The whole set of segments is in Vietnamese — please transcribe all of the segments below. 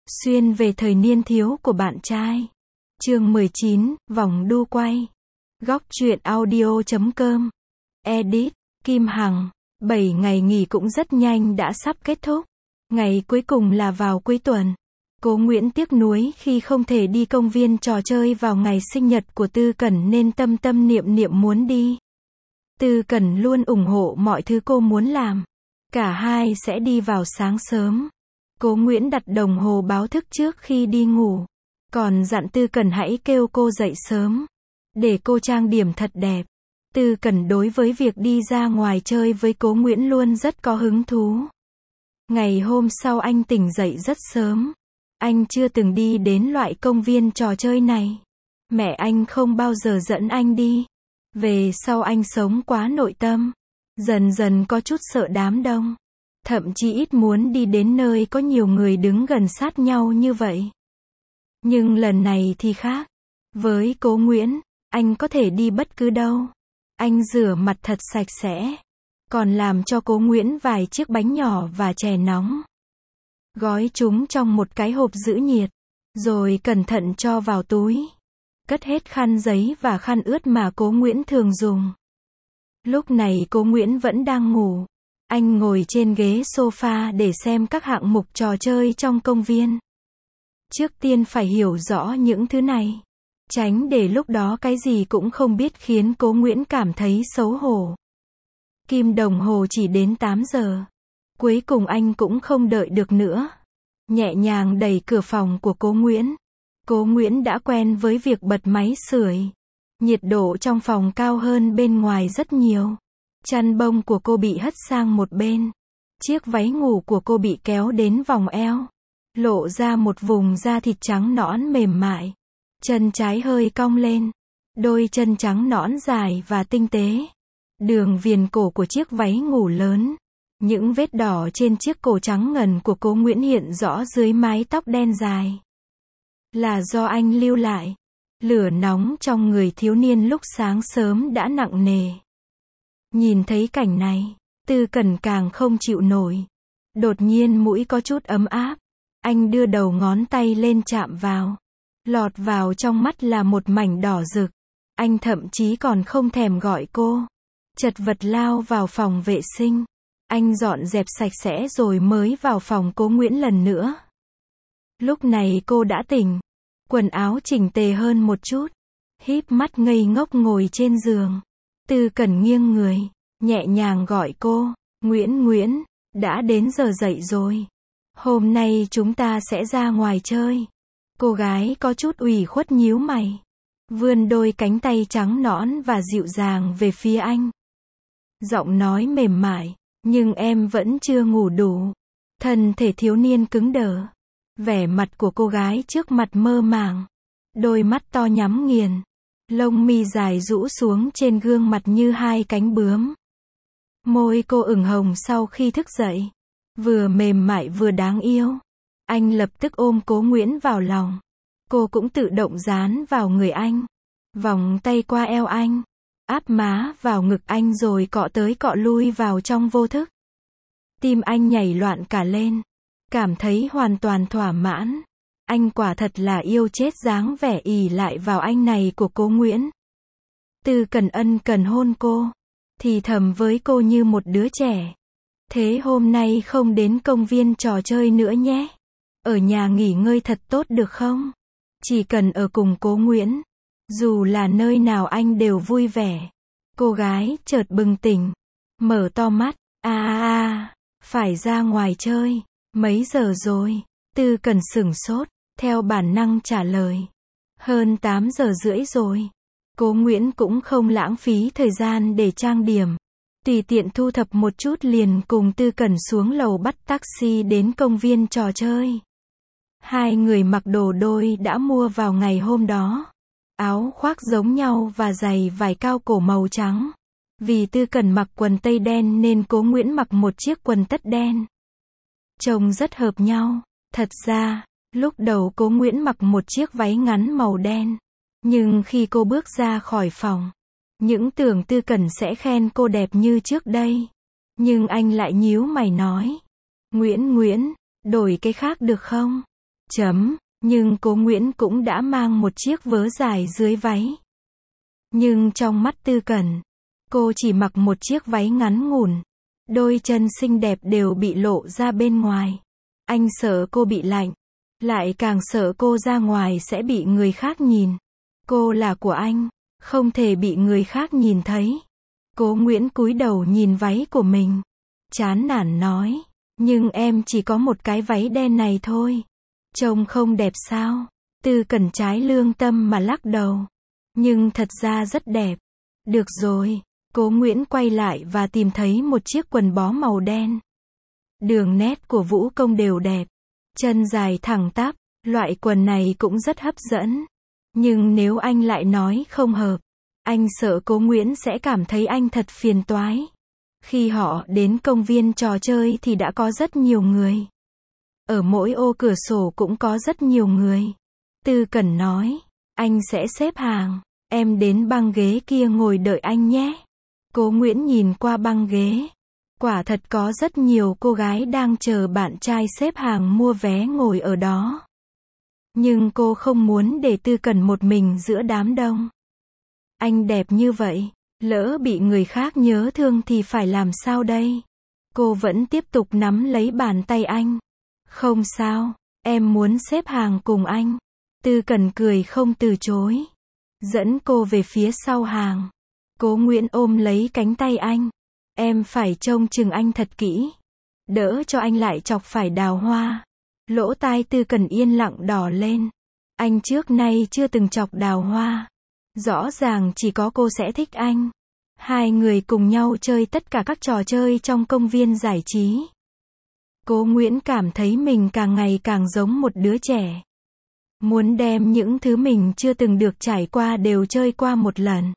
Xuyên về thời niên thiếu của bạn trai. Chương 19, vòng đu quay. Góc truyện audio.com. Edit, Kim Hằng. 7 ngày nghỉ cũng rất nhanh đã sắp kết thúc. Ngày cuối cùng là vào cuối tuần. Cố Nguyễn tiếc nuối khi không thể đi công viên trò chơi vào ngày sinh nhật của Tư Cẩn nên tâm tâm niệm niệm muốn đi. Tư Cẩn luôn ủng hộ mọi thứ cô muốn làm. Cả hai sẽ đi vào sáng sớm. Cố Nguyễn đặt đồng hồ báo thức trước khi đi ngủ. Còn dặn Tư Cẩn hãy kêu cô dậy sớm. Để cô trang điểm thật đẹp. Tư Cẩn đối với việc đi ra ngoài chơi với Cố Nguyễn luôn rất có hứng thú. Ngày hôm sau anh tỉnh dậy rất sớm. Anh chưa từng đi đến loại công viên trò chơi này. Mẹ anh không bao giờ dẫn anh đi. Về sau anh sống quá nội tâm. Dần dần có chút sợ đám đông. Thậm chí ít muốn đi đến nơi có nhiều người đứng gần sát nhau như vậy. Nhưng lần này thì khác. Với Cố Nguyễn, anh có thể đi bất cứ đâu. Anh rửa mặt thật sạch sẽ. Còn làm cho Cố Nguyễn vài chiếc bánh nhỏ và chè nóng. Gói chúng trong một cái hộp giữ nhiệt. Rồi cẩn thận cho vào túi. Cất hết khăn giấy và khăn ướt mà Cố Nguyễn thường dùng. Lúc này Cố Nguyễn vẫn đang ngủ. Anh ngồi trên ghế sofa để xem các hạng mục trò chơi trong công viên. Trước tiên phải hiểu rõ những thứ này. Tránh để lúc đó cái gì cũng không biết khiến Cố Nguyễn cảm thấy xấu hổ. Kim đồng hồ chỉ đến 8 giờ. Cuối cùng anh cũng không đợi được nữa. Nhẹ nhàng đẩy cửa phòng của Cố Nguyễn. Cố Nguyễn đã quen với việc bật máy sưởi. Nhiệt độ trong phòng cao hơn bên ngoài rất nhiều. Chăn bông của cô bị hất sang một bên. Chiếc váy ngủ của cô bị kéo đến vòng eo. Lộ ra một vùng da thịt trắng nõn mềm mại. Chân trái hơi cong lên. Đôi chân trắng nõn dài và tinh tế. Đường viền cổ của chiếc váy ngủ lớn. Những vết đỏ trên chiếc cổ trắng ngần của Cố Nguyễn hiện rõ dưới mái tóc đen dài. Là do anh lưu lại. Lửa nóng trong người thiếu niên lúc sáng sớm đã nặng nề. Nhìn thấy cảnh này, Tư Cẩn càng không chịu nổi. Đột nhiên mũi có chút ấm áp. Anh đưa đầu ngón tay lên chạm vào. Lọt vào trong mắt là một mảnh đỏ rực. Anh thậm chí còn không thèm gọi cô. Chật vật lao vào phòng vệ sinh. Anh dọn dẹp sạch sẽ rồi mới vào phòng Cố Nguyễn lần nữa. Lúc này cô đã tỉnh. Quần áo chỉnh tề hơn một chút. Híp mắt ngây ngốc ngồi trên giường. Tư Cẩn nghiêng người, nhẹ nhàng gọi cô. Nguyễn, đã đến giờ dậy rồi. Hôm nay chúng ta sẽ ra ngoài chơi. Cô gái có chút ủy khuất nhíu mày. Vươn đôi cánh tay trắng nõn và dịu dàng về phía anh. Giọng nói mềm mại, nhưng em vẫn chưa ngủ đủ. Thân thể thiếu niên cứng đờ. Vẻ mặt của cô gái trước mặt mơ màng. Đôi mắt to nhắm nghiền. Lông mi dài rũ xuống trên gương mặt như hai cánh bướm. Môi cô ửng hồng sau khi thức dậy. Vừa mềm mại vừa đáng yêu. Anh lập tức ôm Cố Nguyễn vào lòng. Cô cũng tự động dán vào người anh. Vòng tay qua eo anh. Áp má vào ngực anh rồi cọ tới cọ lui vào trong vô thức. Tim anh nhảy loạn cả lên. Cảm thấy hoàn toàn thỏa mãn. Anh quả thật là yêu chết dáng vẻ ỷ lại vào anh này của Cố Nguyễn. Tư Cẩn ân cần hôn cô. Thì thầm với cô như một đứa trẻ. Thế hôm nay không đến công viên trò chơi nữa nhé. Ở nhà nghỉ ngơi thật tốt được không? Chỉ cần ở cùng Cố Nguyễn. Dù là nơi nào anh đều vui vẻ. Cô gái chợt bừng tỉnh. Mở to mắt. Phải ra ngoài chơi. Mấy giờ rồi? Tư Cẩn sửng sốt. Theo bản năng trả lời. Hơn 8 giờ rưỡi rồi. Cố Nguyễn cũng không lãng phí thời gian để trang điểm. Tùy tiện thu thập một chút liền cùng Tư Cẩn xuống lầu bắt taxi đến công viên trò chơi. Hai người mặc đồ đôi đã mua vào ngày hôm đó. Áo khoác giống nhau và giày vải cao cổ màu trắng. Vì Tư Cẩn mặc quần tây đen nên Cố Nguyễn mặc một chiếc quần tất đen. Trông rất hợp nhau. Thật ra, lúc đầu Cố Nguyễn mặc một chiếc váy ngắn màu đen. Nhưng khi cô bước ra khỏi phòng, những tưởng Tư Cẩn sẽ khen cô đẹp như trước đây. Nhưng anh lại nhíu mày nói. Nguyễn, đổi cái khác được không? Nhưng Cố Nguyễn cũng đã mang một chiếc vớ dài dưới váy. Nhưng trong mắt Tư Cẩn, cô chỉ mặc một chiếc váy ngắn ngủn. Đôi chân xinh đẹp đều bị lộ ra bên ngoài. Anh sợ cô bị lạnh. Lại càng sợ cô ra ngoài sẽ bị người khác nhìn. Cô là của anh, không thể bị người khác nhìn thấy. Cố Nguyễn cúi đầu nhìn váy của mình. Chán nản nói, nhưng em chỉ có một cái váy đen này thôi. Trông không đẹp sao? Tư Cẩn trái lương tâm mà lắc đầu. Nhưng thật ra rất đẹp. Được rồi. Cố Nguyễn quay lại và tìm thấy một chiếc quần bó màu đen. Đường nét của vũ công đều đẹp. Chân dài thẳng tắp. Loại quần này cũng rất hấp dẫn. Nhưng nếu anh lại nói không hợp, anh sợ Cố Nguyễn sẽ cảm thấy anh thật phiền toái. Khi họ đến công viên trò chơi thì đã có rất nhiều người. Ở mỗi ô cửa sổ cũng có rất nhiều người. Tư Cẩn nói, anh sẽ xếp hàng. Em đến băng ghế kia ngồi đợi anh nhé. Cố Nguyễn nhìn qua băng ghế. Quả thật có rất nhiều cô gái đang chờ bạn trai xếp hàng mua vé ngồi ở đó. Nhưng cô không muốn để Tư Cẩn một mình giữa đám đông. Anh đẹp như vậy, lỡ bị người khác nhớ thương thì phải làm sao đây? Cô vẫn tiếp tục nắm lấy bàn tay anh. Không sao, em muốn xếp hàng cùng anh. Tư Cẩn cười không từ chối. Dẫn cô về phía sau hàng. Cố Nguyễn ôm lấy cánh tay anh. Em phải trông chừng anh thật kỹ. Đỡ cho anh lại chọc phải đào hoa. Lỗ tai Tư Cẩn yên lặng đỏ lên. Anh trước nay chưa từng chọc đào hoa. Rõ ràng chỉ có cô sẽ thích anh. Hai người cùng nhau chơi tất cả các trò chơi trong công viên giải trí. Cố Nguyễn cảm thấy mình càng ngày càng giống một đứa trẻ. Muốn đem những thứ mình chưa từng được trải qua đều chơi qua một lần.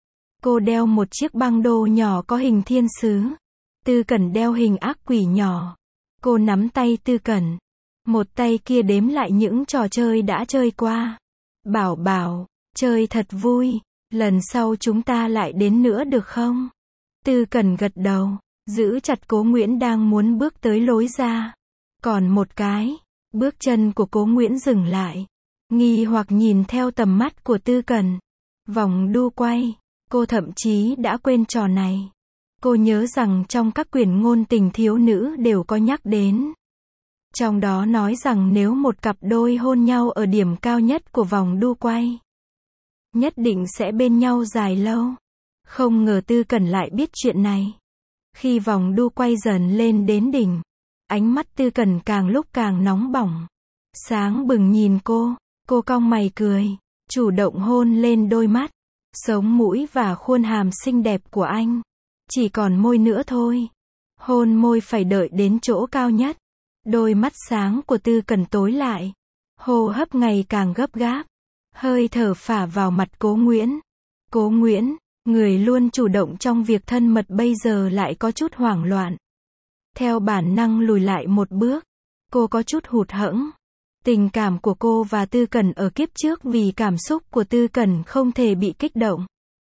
Cô đeo một chiếc băng đô nhỏ có hình thiên sứ. Tư Cẩn đeo hình ác quỷ nhỏ. Cô nắm tay Tư Cẩn. Một tay kia đếm lại những trò chơi đã chơi qua. Bảo bảo, chơi thật vui. Lần sau chúng ta lại đến nữa được không? Tư Cẩn gật đầu. Giữ chặt Cố Nguyễn đang muốn bước tới lối ra. Còn một cái. Bước chân của Cố Nguyễn dừng lại. Nghi hoặc nhìn theo tầm mắt của Tư Cẩn. Vòng đu quay. Cô thậm chí đã quên trò này. Cô nhớ rằng trong các quyển ngôn tình thiếu nữ đều có nhắc đến. Trong đó nói rằng nếu một cặp đôi hôn nhau ở điểm cao nhất của vòng đu quay, nhất định sẽ bên nhau dài lâu. Không ngờ Tư Cẩn lại biết chuyện này. Khi vòng đu quay dần lên đến đỉnh, ánh mắt Tư Cẩn càng lúc càng nóng bỏng. Sáng bừng nhìn cô cong mày cười, chủ động hôn lên đôi mắt, sống mũi và khuôn hàm xinh đẹp của anh. Chỉ còn môi nữa thôi. Hôn môi phải đợi đến chỗ cao nhất. Đôi mắt sáng của Tư Cẩn tối lại. Hô hấp ngày càng gấp gáp. Hơi thở phả vào mặt Cố Nguyễn. Cố Nguyễn, người luôn chủ động trong việc thân mật bây giờ lại có chút hoảng loạn. Theo bản năng lùi lại một bước. Cô có chút hụt hẫng. Tình cảm của cô và Tư Cẩn ở kiếp trước vì cảm xúc của Tư Cẩn không thể bị kích động.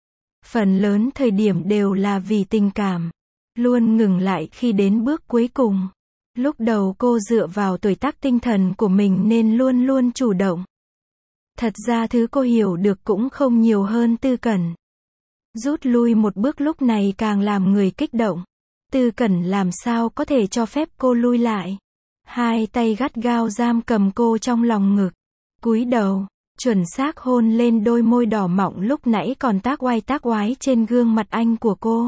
Phần lớn thời điểm đều là vì tình cảm. Luôn ngừng lại khi đến bước cuối cùng. Lúc đầu cô dựa vào tuổi tác tinh thần của mình nên luôn luôn chủ động. Thật ra thứ cô hiểu được cũng không nhiều hơn Tư Cẩn. Rút lui một bước lúc này càng làm người kích động. Tư Cẩn làm sao có thể cho phép cô lui lại. Hai tay gắt gao giam cầm cô trong lòng ngực. Cúi đầu, chuẩn xác hôn lên đôi môi đỏ mọng lúc nãy còn tác oái trên gương mặt anh của cô.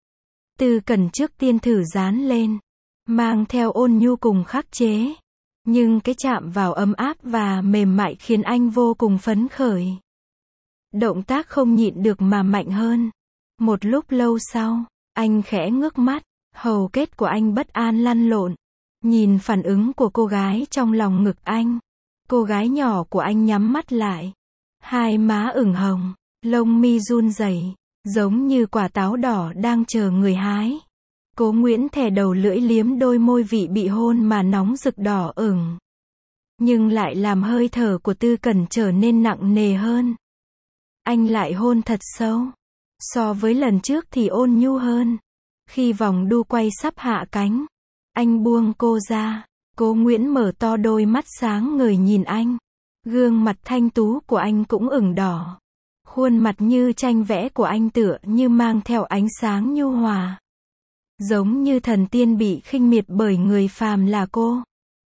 Tư Cẩn trước tiên thử dán lên, mang theo ôn nhu cùng khắc chế. Nhưng cái chạm vào ấm áp và mềm mại khiến anh vô cùng phấn khởi. Động tác không nhịn được mà mạnh hơn. Một lúc lâu sau, anh khẽ ngước mắt, hầu kết của anh bất an lăn lộn. Nhìn phản ứng của cô gái trong lòng ngực anh. Cô gái nhỏ của anh nhắm mắt lại. Hai má ửng hồng, lông mi run rẩy, giống như quả táo đỏ đang chờ người hái. Cố Nguyễn thè đầu lưỡi liếm đôi môi vị bị hôn mà nóng rực đỏ ửng. Nhưng lại làm hơi thở của Tư Cẩn trở nên nặng nề hơn. Anh lại hôn thật sâu. So với lần trước thì ôn nhu hơn. Khi vòng đu quay sắp hạ cánh, anh buông cô ra. Cố Nguyễn mở to đôi mắt sáng ngời nhìn anh. Gương mặt thanh tú của anh cũng ửng đỏ. Khuôn mặt như tranh vẽ của anh tựa như mang theo ánh sáng nhu hòa. Giống như thần tiên bị khinh miệt bởi người phàm là cô.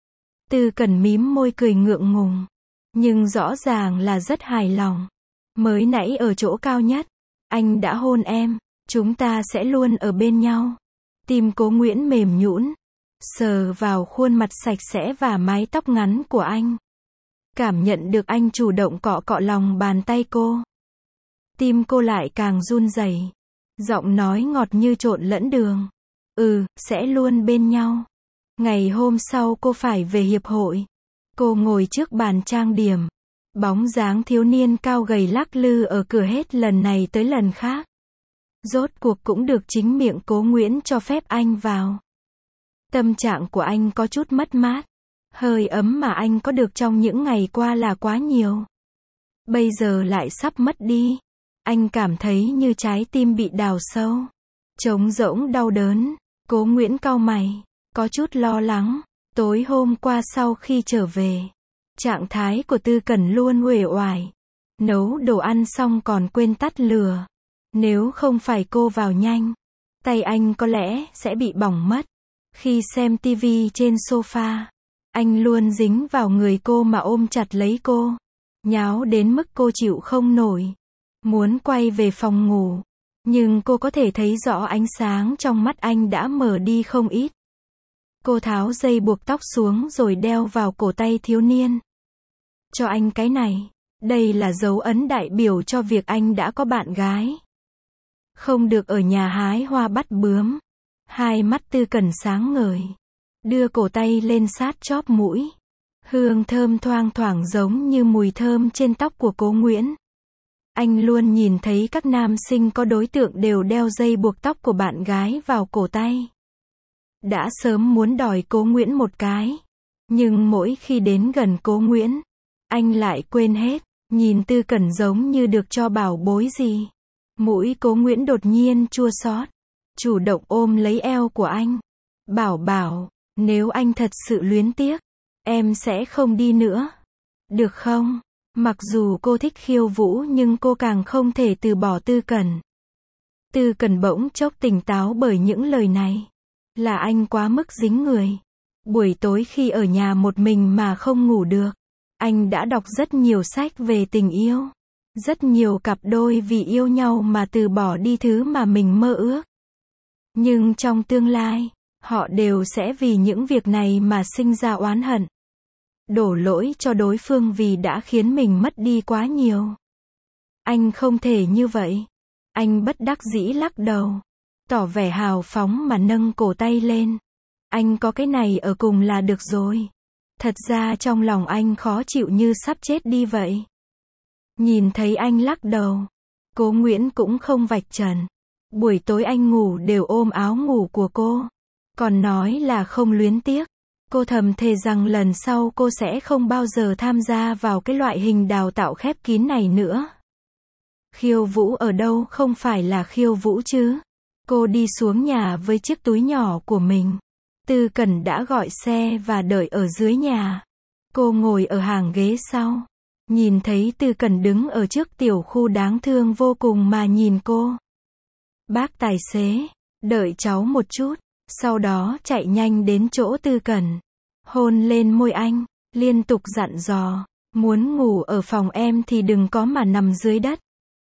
Tư Cẩn mím môi cười ngượng ngùng. Nhưng rõ ràng là rất hài lòng. Mới nãy ở chỗ cao nhất, anh đã hôn em. Chúng ta sẽ luôn ở bên nhau. Tim Cố Nguyễn mềm nhũn, sờ vào khuôn mặt sạch sẽ và mái tóc ngắn của anh. Cảm nhận được anh chủ động cọ cọ lòng bàn tay cô. Tim cô lại càng run rẩy. Giọng nói ngọt như trộn lẫn đường. Sẽ luôn bên nhau. Ngày hôm sau cô phải về hiệp hội. Cô ngồi trước bàn trang điểm. Bóng dáng thiếu niên cao gầy lắc lư ở cửa hết lần này tới lần khác. Rốt cuộc cũng được chính miệng Cố Nguyễn cho phép anh vào. Tâm trạng của anh có chút mất mát. Hơi ấm mà anh có được trong những ngày qua là quá nhiều. Bây giờ lại sắp mất đi. Anh cảm thấy như trái tim bị đào sâu. Trống rỗng đau đớn. Cố Nguyễn cau mày. Có chút lo lắng. Tối hôm qua sau khi trở về, trạng thái của Tư Cẩn luôn uể oải. Nấu đồ ăn xong còn quên tắt lửa. Nếu không phải cô vào nhanh, tay anh có lẽ sẽ bị bỏng mất. Khi xem tivi trên sofa, anh luôn dính vào người cô mà ôm chặt lấy cô. Nháo đến mức cô chịu không nổi. Muốn quay về phòng ngủ. Nhưng cô có thể thấy rõ ánh sáng trong mắt anh đã mở đi không ít. Cô tháo dây buộc tóc xuống rồi đeo vào cổ tay thiếu niên. Cho anh cái này. Đây là dấu ấn đại biểu cho việc anh đã có bạn gái. Không được ở nhà hái hoa bắt bướm. Hai mắt Tư Cẩn sáng ngời. Đưa cổ tay lên sát chóp mũi. Hương thơm thoang thoảng giống như mùi thơm trên tóc của Cố Nguyễn. Anh luôn nhìn thấy các nam sinh có đối tượng đều đeo dây buộc tóc của bạn gái vào cổ tay. Đã sớm muốn đòi Cố Nguyễn một cái. Nhưng mỗi khi đến gần Cố Nguyễn, anh lại quên hết. Nhìn Tư Cẩn giống như được cho bảo bối gì. Mũi Cố Nguyễn đột nhiên chua xót. Chủ động ôm lấy eo của anh. Bảo, nếu anh thật sự luyến tiếc, em sẽ không đi nữa. Được không? Mặc dù cô thích khiêu vũ nhưng cô càng không thể từ bỏ Tư Cẩn. Tư Cẩn bỗng chốc tỉnh táo bởi những lời này. Là anh quá mức dính người. Buổi tối khi ở nhà một mình mà không ngủ được, anh đã đọc rất nhiều sách về tình yêu. Rất nhiều cặp đôi vì yêu nhau mà từ bỏ đi thứ mà mình mơ ước. Nhưng trong tương lai, họ đều sẽ vì những việc này mà sinh ra oán hận. Đổ lỗi cho đối phương vì đã khiến mình mất đi quá nhiều. Anh không thể như vậy. Anh bất đắc dĩ lắc đầu. Tỏ vẻ hào phóng mà nâng cổ tay lên. Anh có cái này ở cùng là được rồi. Thật ra trong lòng anh khó chịu như sắp chết đi vậy. Nhìn thấy anh lắc đầu, Cố Nguyễn cũng không vạch trần. Buổi tối anh ngủ đều ôm áo ngủ của cô. Còn nói là không luyến tiếc. Cô thầm thề rằng lần sau cô sẽ không bao giờ tham gia vào cái loại hình đào tạo khép kín này nữa. Khiêu vũ ở đâu không phải là khiêu vũ chứ. Cô đi xuống nhà với chiếc túi nhỏ của mình. Tư Cẩn đã gọi xe và đợi ở dưới nhà. Cô ngồi ở hàng ghế sau. Nhìn thấy Tư Cẩn đứng ở trước tiểu khu đáng thương vô cùng mà nhìn cô. Bác tài xế, đợi cháu một chút. Sau đó chạy nhanh đến chỗ Tư Cẩn. Hôn lên môi anh, liên tục dặn dò. Muốn ngủ ở phòng em thì đừng có mà nằm dưới đất.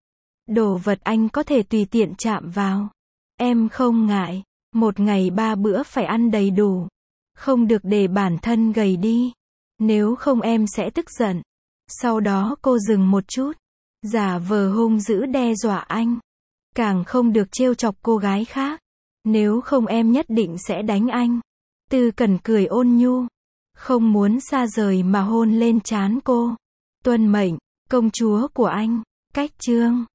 Đồ vật anh có thể tùy tiện chạm vào. Em không ngại. Một ngày 3 bữa phải ăn đầy đủ. Không được để bản thân gầy đi. Nếu không em sẽ tức giận. Sau đó cô dừng một chút. Giả vờ hung dữ đe dọa anh. Càng không được trêu chọc cô gái khác. Nếu không em nhất định sẽ đánh anh. Tư Cẩn cười ôn nhu. Không muốn xa rời mà hôn lên trán cô. Tuân mệnh, công chúa của anh. Cách chương